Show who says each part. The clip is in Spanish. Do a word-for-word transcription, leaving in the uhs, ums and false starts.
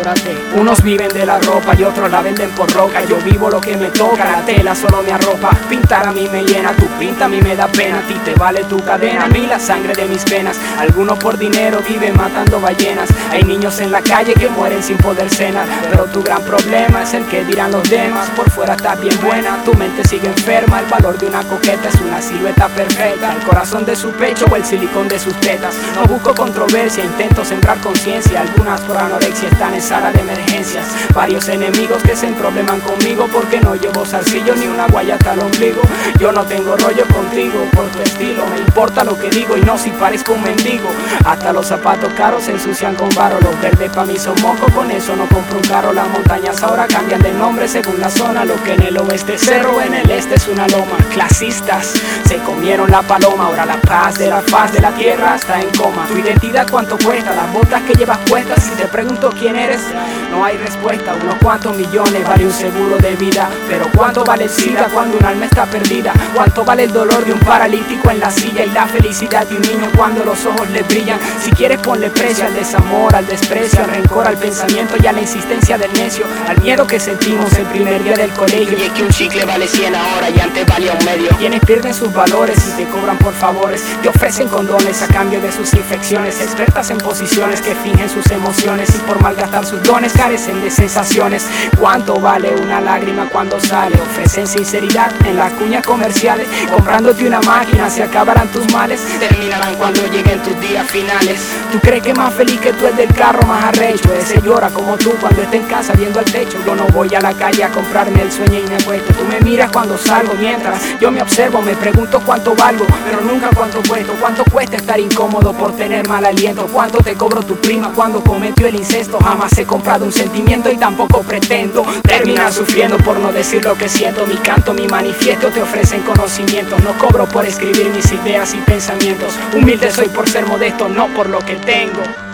Speaker 1: valórate. Unos viven de la ropa y otros la venden por roca. Yo vivo lo que me toca, la tela solo me arropa. Pintar a mí me llena, tu pinta a mí me da pena. A ti te vale tu cadena, a mí la sangre de mis venas. Algunos por dinero viven matando ballenas. Hay niños en la calle que mueren sin poder cenar. Pero tu gran problema es el que dirán los demás. Por fuera estás bien buena, tu mente sigue enferma. El valor de una coqueta es una silueta perfecta. El corazón de su pecho o el silicón de sus tetas. No busco controversia, intento sembrar conciencia. Algunas por anorexia están en sala de emergencias. Varios enemigos que se probleman conmigo porque no llevo zarcillo ni una guayata al ombligo. Yo no tengo rollo contigo por tu estilo. Me importa lo que digo y no si parezco un mendigo. Hasta los zapatos caros se ensucian con varo. Los verdes pa' mí son moco, con eso no compro un carro. Las montañas ahora cambian de nombre según la zona. Lo que en el oeste es cerro, en el este es una loma. Clasistas se comieron la paloma. Ahora la paz de la faz de la tierra está en coma. Tu identidad cuánto cuesta, las botas que llevas puestas. Si te pregunto quién eres, no hay respuesta. Unos cuantos millones vale un seguro de vida, pero ¿cuánto vale el SIDA cuando un alma está perdida? ¿Cuánto vale el dolor de un paralítico en la silla y la felicidad de un niño cuando los ojos le brillan? Si quieres ponle precio al desamor, al desprecio, al rencor, al pensamiento y a la insistencia del necio, al miedo que sentimos el primer día del colegio. Y es que un chicle vale cien ahora y antes valía un medio. Quienes pierden sus valores y te cobran por favores, te ofrecen condones a cambio de sus infecciones. Expertas en posiciones que fingen sus emociones y por malgastar sus dones carecen de sensaciones. ¿Cuánto vale una lágrima cuando sale? Ofrecen sinceridad en las cuñas comerciales. Comprándote una máquina se acabarán tus males. Terminarán cuando lleguen tus días finales. ¿Tú crees que más feliz que tú es del carro más arrecho? Ese llora como tú cuando está en casa viendo al techo. Yo no voy a la calle a comprarme el sueño y me acuesto. Tú me miras cuando salgo mientras yo me observo. Me pregunto cuánto valgo, pero nunca cuánto cuesto. ¿Cuánto cuesta estar incómodo por tener mal aliento? ¿Cuánto te cobro tu prima cuando cometió el incesto? Jamás he comprado un sentimiento y tampoco pretendo terminar sufriendo por no decir lo que siento. Mi canto, mi manifiesto te ofrecen conocimientos. No cobro por escribir mis ideas y pensamientos. Humilde soy por ser modesto, no por lo que tengo.